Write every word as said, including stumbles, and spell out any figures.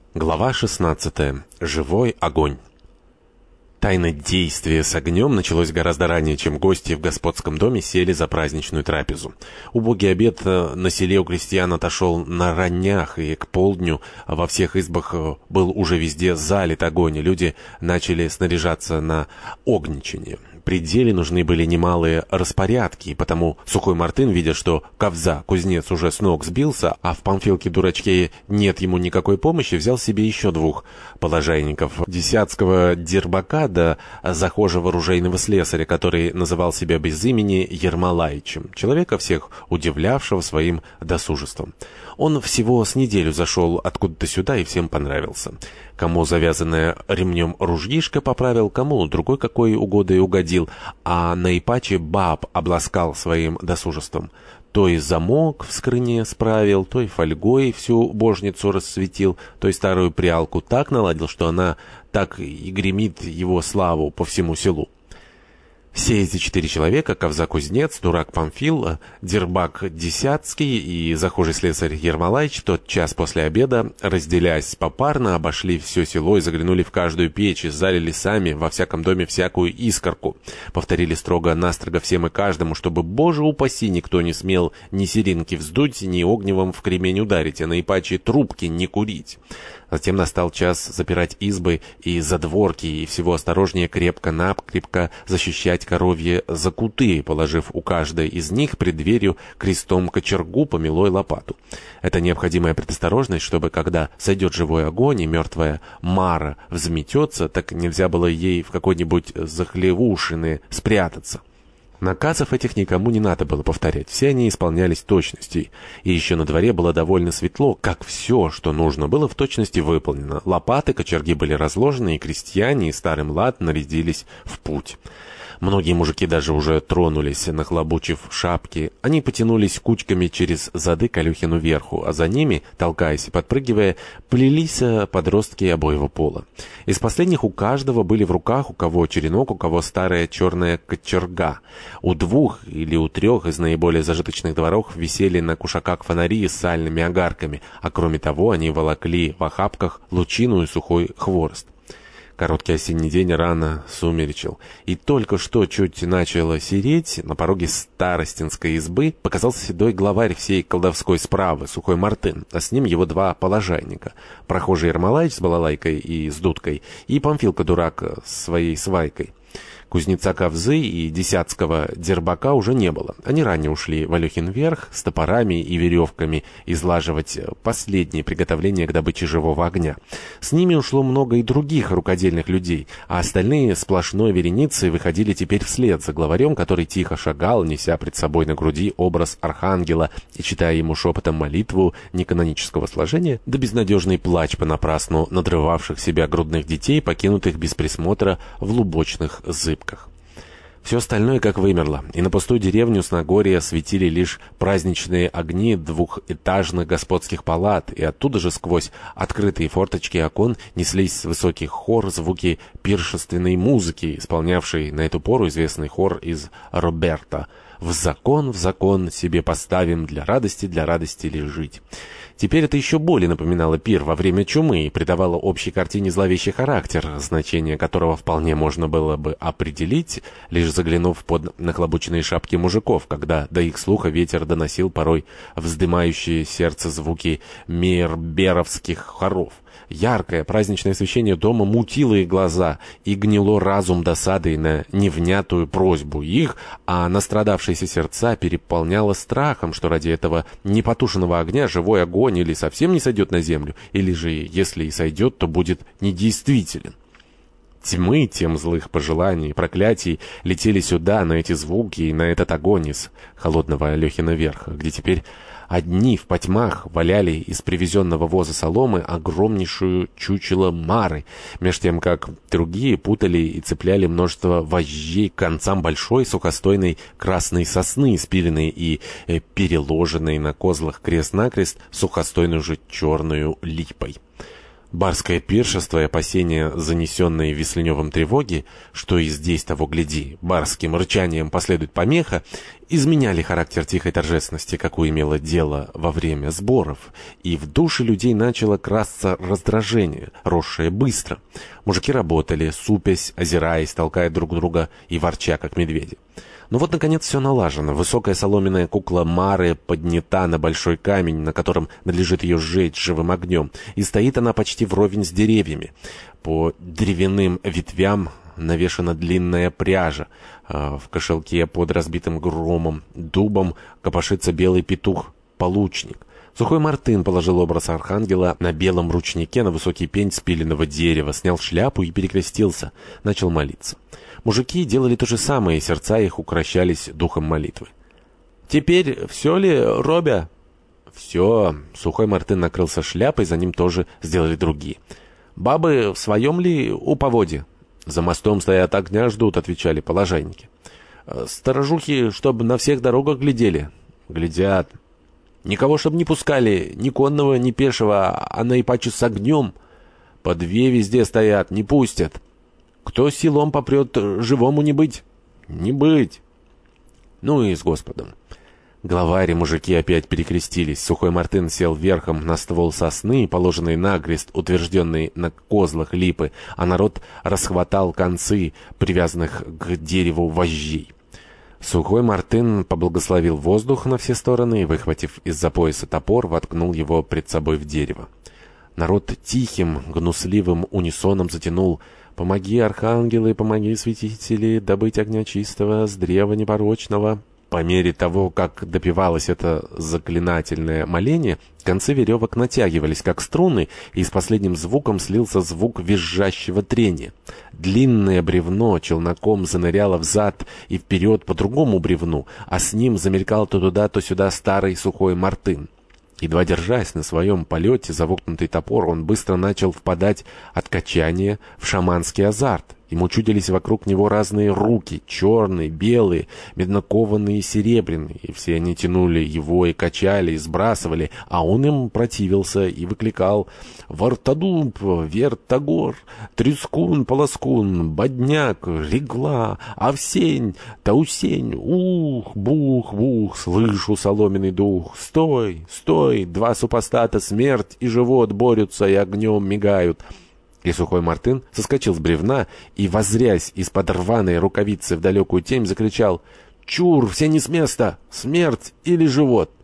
Глава шестнадцатая. Живой огонь. Тайное действие с огнем началось гораздо ранее, чем гости в господском доме сели за праздничную трапезу. Убогий обед на селе у крестьян отошел на раннях, и к полдню во всех избах был уже везде залит огонь, и люди начали снаряжаться на огничание. При деле нужны были немалые распорядки, и потому Сухой Мартын, видя, что Ковза, кузнец, уже с ног сбился, а в Памфилке-дурачке нет ему никакой помощи, взял себе еще двух положайников: десятского Дербака да захожего ружейного слесаря, который называл себя без имени Ермолаичем, человека всех удивлявшего своим досужеством. Он всего с неделю зашел откуда-то сюда и всем понравился. Кому завязанное ремнем ружьишко поправил, кому другой какой угодой угодил, а наипаче баб обласкал своим досужеством. То и замок в скрыне справил, то и фольгой всю божницу расцветил, то и старую прялку так наладил, что она так и гремит его славу по всему селу. Все эти четыре человека — Ковза-кузнец, дурак Памфил, Дербак Десятский и захожий слесарь Ермолаич — в тот час после обеда, разделяясь попарно, обошли все село и заглянули в каждую печь, и залили сами во всяком доме всякую искорку. Повторили строго-настрого всем и каждому, чтобы, боже упаси, никто не смел ни сиринки вздуть, ни огневом в кремень ударить, а наипаче трубки не курить. Затем настал час запирать избы и задворки, и всего осторожнее крепко-накрепко защищать коровье закуты, положив у каждой из них пред дверью крестом кочергу, помелой лопату. Это необходимая предосторожность, чтобы, когда сойдет живой огонь и мертвая мара взметется, так нельзя было ей в какой-нибудь захлевушины спрятаться. Наказов этих никому не надо было повторять, все они исполнялись в точности, и еще на дворе было довольно светло, как все, что нужно, было в точности выполнено. Лопаты, кочерги были разложены, и крестьяне, и старый млад нарядились в путь. Многие мужики даже уже тронулись, нахлобучив шапки. Они потянулись кучками через зады к Алехину верху, а за ними, толкаясь и подпрыгивая, плелись подростки обоего пола. Из последних у каждого были в руках, у кого черенок, у кого старая черная кочерга. У двух или у трех из наиболее зажиточных дворов висели на кушаках фонари с сальными огарками, а кроме того они волокли в охапках лучину и сухой хворост. Короткий осенний день рано сумеречил, и только что чуть начало сереть, на пороге старостинской избы показался седой главарь всей колдовской справы, Сухой Мартын, а с ним его два положайника: прохожий Ермолаич с балалайкой и с дудкой, и Памфилка-дурак с своей свайкой. Кузнеца Ковзы и Десятского Дербака уже не было. Они ранее ушли в Алехин верх с топорами и веревками излаживать последние приготовления к добыче живого огня. С ними ушло много и других рукодельных людей, а остальные сплошной вереницей выходили теперь вслед за главарем, который тихо шагал, неся пред собой на груди образ архангела и читая ему шепотом молитву неканонического сложения, да безнадежный плач понапрасну надрывавших себя грудных детей, покинутых без присмотра в лубочных зыбках. Все остальное как вымерло, и на пустую деревню с Нагорья светили лишь праздничные огни двухэтажных господских палат, и оттуда же сквозь открытые форточки окон неслись с высоких хор звуки пиршественной музыки, исполнявшей на эту пору известный хор из Роберта: «В закон, в закон себе поставим, для радости, для радости ли жить». Теперь это еще более напоминало пир во время чумы и придавало общей картине зловещий характер, значение которого вполне можно было бы определить, лишь заглянув под нахлобученные шапки мужиков, когда до их слуха ветер доносил порой вздымающие сердце звуки мейерберовских хоров. Яркое праздничное освещение дома мутило их глаза и гнило разум досадой на невнятую просьбу их, а настрадавшиеся сердца переполняло страхом, что ради этого непотушенного огня живой огонь или совсем не сойдет на землю, или же, если и сойдет, то будет недействителен. Тьмы, тем злых пожеланий и проклятий летели сюда, на эти звуки и на этот огонь из холодного Алехина верха, где теперь одни в потьмах валяли из привезенного воза соломы огромнейшую чучело Мары, меж тем как другие путали и цепляли множество вожжей к концам большой сухостойной красной сосны, спиленной и э, переложенной на козлах крест-накрест сухостойную же черную липой. Барское пиршество и опасения, занесенные Весленевым тревоги, что и здесь того гляди, барским рычанием последует помеха, изменяли характер тихой торжественности, какую имело дело во время сборов, и в душе людей начало красться раздражение, росшее быстро. Мужики работали, супясь, озираясь, толкая друг друга и ворча, как медведи. Но вот, наконец, все налажено. Высокая соломенная кукла Мары поднята на большой камень, на котором надлежит ее сжечь живым огнем, и стоит она почти вровень с деревьями. По древяным ветвям навешана длинная пряжа. В кошелке под разбитым громом дубом копошится белый петух-получник. Сухой Мартын положил образ архангела на белом ручнике на высокий пень спиленного дерева, снял шляпу и перекрестился, начал молиться. Мужики делали то же самое, и сердца их укращались духом молитвы. «Теперь все ли, Робя?» «Все». Сухой Мартын накрылся шляпой, за ним тоже сделали другие. «Бабы в своем ли уповоде?» «За мостом стоят, огня ждут», — отвечали положайники. «Сторожухи, чтобы на всех дорогах глядели?» «Глядят». «Никого, чтобы не пускали, ни конного, ни пешего, а наипаче с огнем. По две везде стоят, не пустят. Кто силом попрет, живому не быть». «Не быть». «Ну и с Господом». Главари мужики опять перекрестились. Сухой Мартын сел верхом на ствол сосны, положенный нагрест, утвержденный на козлах липы, а народ расхватал концы, привязанных к дереву вожжей. Сухой Мартын поблагословил воздух на все стороны и, выхватив из-за пояса топор, воткнул его пред собой в дерево. Народ тихим, гнусливым унисоном затянул: «Помоги, архангелы, помоги, святители, добыть огня чистого с древа непорочного». По мере того, как допевалось это заклинательное моление, концы веревок натягивались, как струны, и с последним звуком слился звук визжащего трения. Длинное бревно челноком заныряло взад и вперед по другому бревну, а с ним замелькал то туда, то сюда старый Сухой Мартын. Едва держась на своем полете за воткнутый топор, он быстро начал впадать от качания в шаманский азарт. Ему чудились вокруг него разные руки, черные, белые, меднокованные и серебряные, и все они тянули его и качали, и сбрасывали, а он им противился и выкликал: «Вартадуб, Вертогор, Трескун, Полоскун, Бодняк, Регла, Овсень, Таусень, ух, бух, бух, слышу соломенный дух, стой, стой, два супостата, смерть и живот борются и огнем мигают». И Сухой Мартын соскочил с бревна и, воззрясь из-под рваной рукавицы в далекую темь, закричал: «Чур, все не с места! Смерть или живот!»